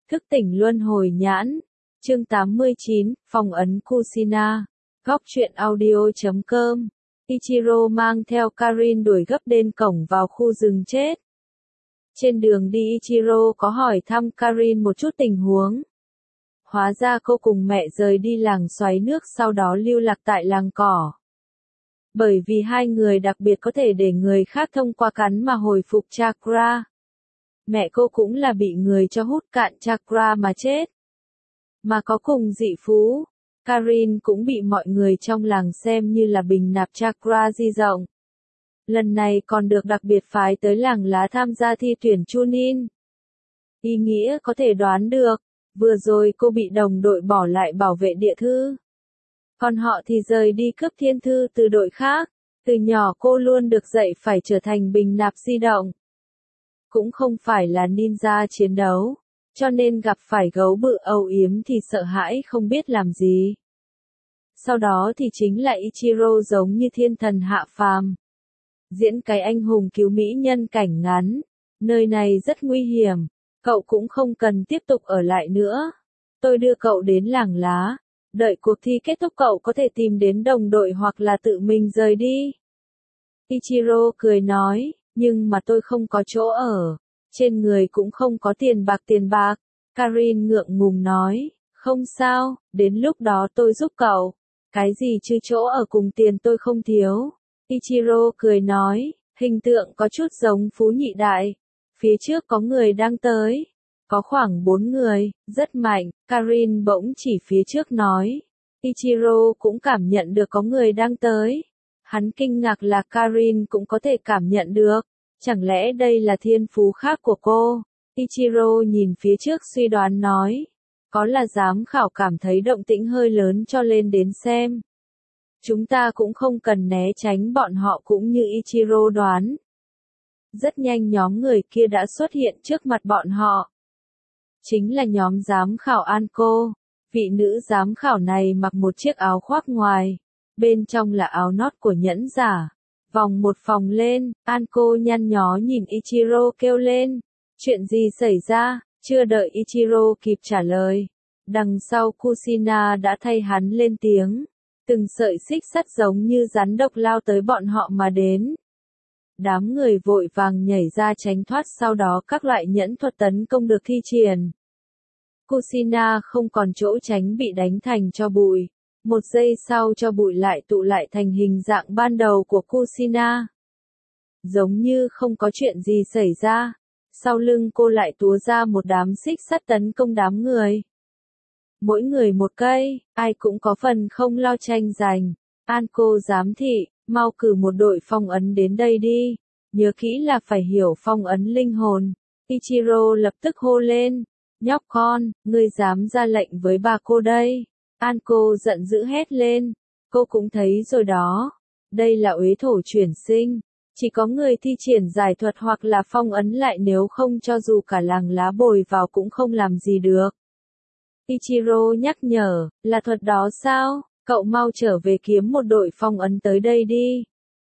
Thức tỉnh luân hồi nhãn. Chương 89, Phong ấn Kushina. Góc truyện audio.com. Ichiro mang theo Karin đuổi gấp đến cổng vào khu rừng chết. Trên đường đi Ichiro có hỏi thăm Karin một chút tình huống. Hóa ra cô cùng mẹ rời đi làng xoáy nước sau đó lưu lạc tại làng cỏ. Bởi vì hai người đặc biệt có thể để người khác thông qua cắn mà hồi phục chakra. Mẹ cô cũng là bị người cho hút cạn chakra mà chết. Mà có cùng dị phú, Karin cũng bị mọi người trong làng xem như là bình nạp chakra di rộng. Lần này còn được đặc biệt phái tới làng lá tham gia thi tuyển Chunin. Ý nghĩa có thể đoán được, vừa rồi cô bị đồng đội bỏ lại bảo vệ địa thư. Còn họ thì rời đi cướp thiên thư từ đội khác. Từ nhỏ cô luôn được dạy phải trở thành bình nạp di động. Cũng không phải là ninja chiến đấu, cho nên gặp phải gấu bự âu yếm thì sợ hãi không biết làm gì. Sau đó thì chính là Ichiro giống như thiên thần hạ phàm. Diễn cái anh hùng cứu mỹ nhân cảnh ngắn. Nơi này rất nguy hiểm, cậu cũng không cần tiếp tục ở lại nữa. Tôi đưa cậu đến làng lá. Đợi cuộc thi kết thúc cậu có thể tìm đến đồng đội hoặc là tự mình rời đi. Ichiro cười nói, nhưng mà tôi không có chỗ ở. Trên người cũng không có tiền bạc. Karin ngượng ngùng nói, không sao, đến lúc đó tôi giúp cậu. Cái gì chứ chỗ ở cùng tiền tôi không thiếu. Ichiro cười nói, hình tượng có chút giống Phú Nhị Đại. Phía trước có người đang tới. Có khoảng 4 người, rất mạnh, Karin bỗng chỉ phía trước nói. Ichiro cũng cảm nhận được có người đang tới. Hắn kinh ngạc là Karin cũng có thể cảm nhận được. Chẳng lẽ đây là thiên phú khác của cô? Ichiro nhìn phía trước suy đoán nói. Có là giám khảo cảm thấy động tĩnh hơi lớn cho lên đến xem. Chúng ta cũng không cần né tránh bọn họ cũng như Ichiro đoán. Rất nhanh nhóm người kia đã xuất hiện trước mặt bọn họ. Chính là nhóm giám khảo Anko. Vị nữ giám khảo này mặc một chiếc áo khoác ngoài. Bên trong là áo nót của nhẫn giả. Vòng một vòng lên, Anko nhăn nhó nhìn Ichiro kêu lên. Chuyện gì xảy ra? Chưa đợi Ichiro kịp trả lời. Đằng sau Kushina đã thay hắn lên tiếng. Từng sợi xích sắt giống như rắn độc lao tới bọn họ mà đến. Đám người vội vàng nhảy ra tránh thoát sau đó các loại nhẫn thuật tấn công được thi triển. Kushina không còn chỗ tránh bị đánh thành tro bụi. Một giây sau tro bụi lại tụ lại thành hình dạng ban đầu của Kushina. Giống như không có chuyện gì xảy ra. Sau lưng cô lại túa ra một đám xích sắt tấn công đám người. Mỗi người một cây, ai cũng có phần không lo tranh giành. Anko giám thị, mau cử một đội phong ấn đến đây đi. Nhớ kỹ là phải hiểu phong ấn linh hồn. Ichiro lập tức hô lên. Nhóc con, ngươi dám ra lệnh với bà cô đây. Anko giận dữ hét lên. Cô cũng thấy rồi đó. Đây là uế thổ chuyển sinh. Chỉ có người thi triển giải thuật hoặc là phong ấn lại nếu không cho dù cả làng lá bồi vào cũng không làm gì được. Ichiro nhắc nhở, là thuật đó sao? Cậu mau trở về kiếm một đội phong ấn tới đây đi.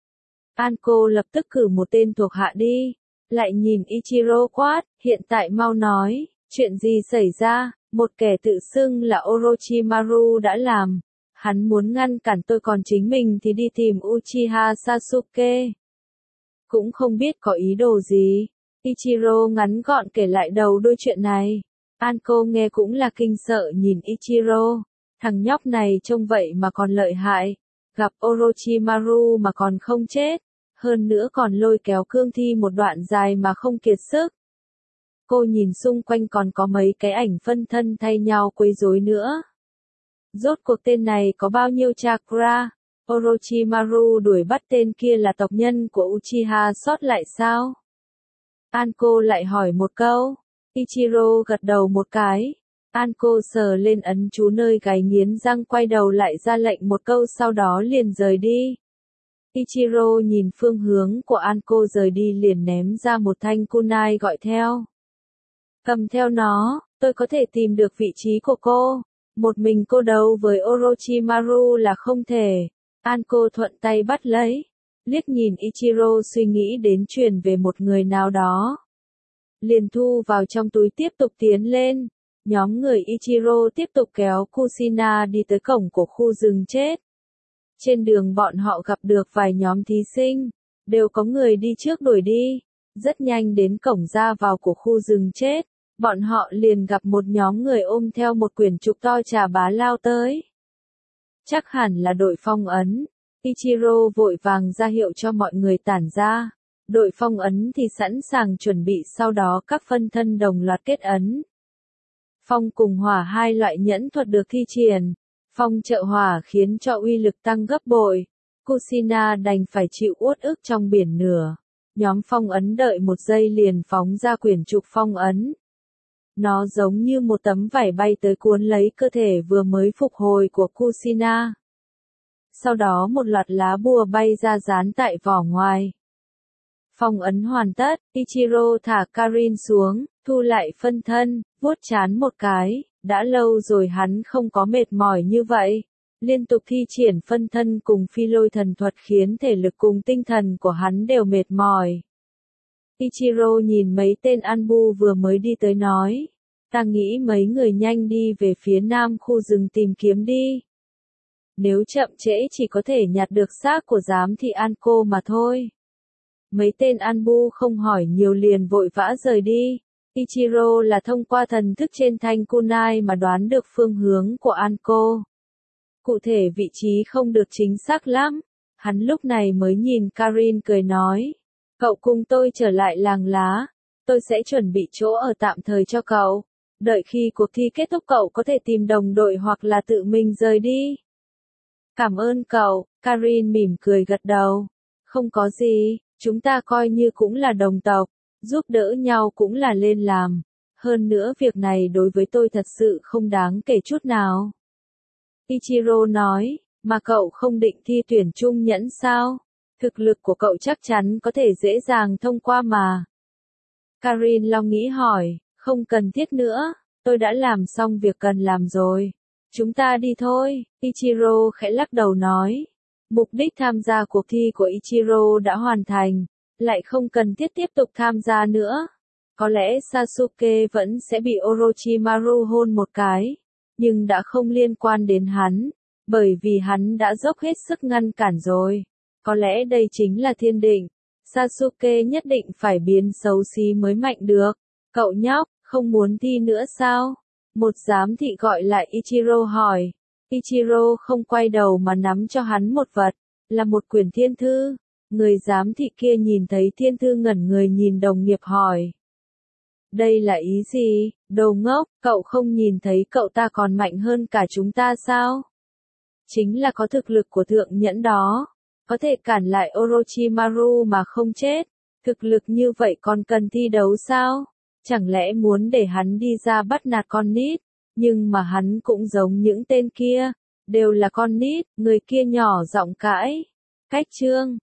Anko lập tức cử một tên thuộc hạ đi. Lại nhìn Ichiro quát, hiện tại mau nói, chuyện gì xảy ra? Một kẻ tự xưng là Orochimaru đã làm. Hắn muốn ngăn cản tôi còn chính mình thì đi tìm Uchiha Sasuke. Cũng không biết có ý đồ gì. Ichiro ngắn gọn kể lại đầu đuôi chuyện này. Anko nghe cũng là kinh sợ nhìn Ichiro. Thằng nhóc này trông vậy mà còn lợi hại. Gặp Orochimaru mà còn không chết. Hơn nữa còn lôi kéo cương thi một đoạn dài mà không kiệt sức. Cô nhìn xung quanh còn có mấy cái ảnh phân thân thay nhau quấy rối nữa. Rốt cuộc tên này có bao nhiêu chakra? Orochimaru đuổi bắt tên kia là tộc nhân của Uchiha sót lại sao? Anko lại hỏi một câu. Ichiro gật đầu một cái. Anko sờ lên ấn chú nơi gáy nghiến răng quay đầu lại ra lệnh một câu sau đó liền rời đi. Ichiro nhìn phương hướng của Anko rời đi liền ném ra một thanh kunai gọi theo. Cầm theo nó, tôi có thể tìm được vị trí của cô. Một mình cô đấu với Orochimaru là không thể. Anko thuận tay bắt lấy. Liếc nhìn Ichiro suy nghĩ đến truyền về một người nào đó. Liền thu vào trong túi tiếp tục tiến lên. Nhóm người Ichiro tiếp tục kéo Kushina đi tới cổng của khu rừng chết. Trên đường bọn họ gặp được vài nhóm thí sinh, đều có người đi trước đuổi đi. Rất nhanh đến cổng ra vào của khu rừng chết, bọn họ liền gặp một nhóm người ôm theo một quyển trục to trà bá lao tới. Chắc hẳn là đội phong ấn. Ichiro vội vàng ra hiệu cho mọi người tản ra. Đội phong ấn thì sẵn sàng chuẩn bị, sau đó các phân thân đồng loạt kết ấn. Phong cùng hỏa hai loại nhẫn thuật được thi triển. Phong trợ hỏa khiến cho uy lực tăng gấp bội. Kushina đành phải chịu uất ức trong biển lửa. Nhóm phong ấn đợi một giây liền phóng ra quyển trục phong ấn. Nó giống như một tấm vải bay tới cuốn lấy cơ thể vừa mới phục hồi của Kushina. Sau đó một loạt lá bùa bay ra dán tại vỏ ngoài. Phong ấn hoàn tất, Ichiro thả Karin xuống, thu lại phân thân, vuốt trán một cái, đã lâu rồi hắn không có mệt mỏi như vậy. Liên tục thi triển phân thân cùng phi lôi thần thuật khiến thể lực cùng tinh thần của hắn đều mệt mỏi. Ichiro nhìn mấy tên Anbu vừa mới đi tới nói, ta nghĩ mấy người nhanh đi về phía nam khu rừng tìm kiếm đi. Nếu chậm trễ chỉ có thể nhặt được xác của giám thị Anko mà thôi. Mấy tên Anbu không hỏi nhiều liền vội vã rời đi. Ichiro là thông qua thần thức trên thanh kunai mà đoán được phương hướng của Anko. Cụ thể vị trí không được chính xác lắm. Hắn lúc này mới nhìn Karin cười nói. Cậu cùng tôi trở lại làng lá. Tôi sẽ chuẩn bị chỗ ở tạm thời cho cậu. Đợi khi cuộc thi kết thúc cậu có thể tìm đồng đội hoặc là tự mình rời đi. Cảm ơn cậu, Karin mỉm cười gật đầu. Không có gì, chúng ta coi như cũng là đồng tộc, giúp đỡ nhau cũng là lên làm. Hơn nữa việc này đối với tôi thật sự không đáng kể chút nào. Ichiro nói, mà cậu không định thi tuyển trung nhẫn sao? Thực lực của cậu chắc chắn có thể dễ dàng thông qua mà. Karin lo nghĩ hỏi, không cần thiết nữa, tôi đã làm xong việc cần làm rồi. Chúng ta đi thôi, Ichiro khẽ lắc đầu nói. Mục đích tham gia cuộc thi của Ichiro đã hoàn thành, lại không cần thiết tiếp tục tham gia nữa. Có lẽ Sasuke vẫn sẽ bị Orochimaru hôn một cái, nhưng đã không liên quan đến hắn, bởi vì hắn đã dốc hết sức ngăn cản rồi. Có lẽ đây chính là thiên định, Sasuke nhất định phải biến xấu xí mới mạnh được. Cậu nhóc, không muốn thi nữa sao? Một giám thị gọi lại Ichiro hỏi. Ichiro không quay đầu mà nắm cho hắn một vật, là một quyển thiên thư. Người giám thị kia nhìn thấy thiên thư ngẩn người nhìn đồng nghiệp hỏi. Đây là ý gì, đồ ngốc, cậu không nhìn thấy cậu ta còn mạnh hơn cả chúng ta sao? Chính là có thực lực của thượng nhẫn đó, có thể cản lại Orochimaru mà không chết. Thực lực như vậy còn cần thi đấu sao? Chẳng lẽ muốn để hắn đi ra bắt nạt con nít? Nhưng mà hắn cũng giống những tên kia, đều là con nít, người kia nhỏ giọng cãi. Cách chương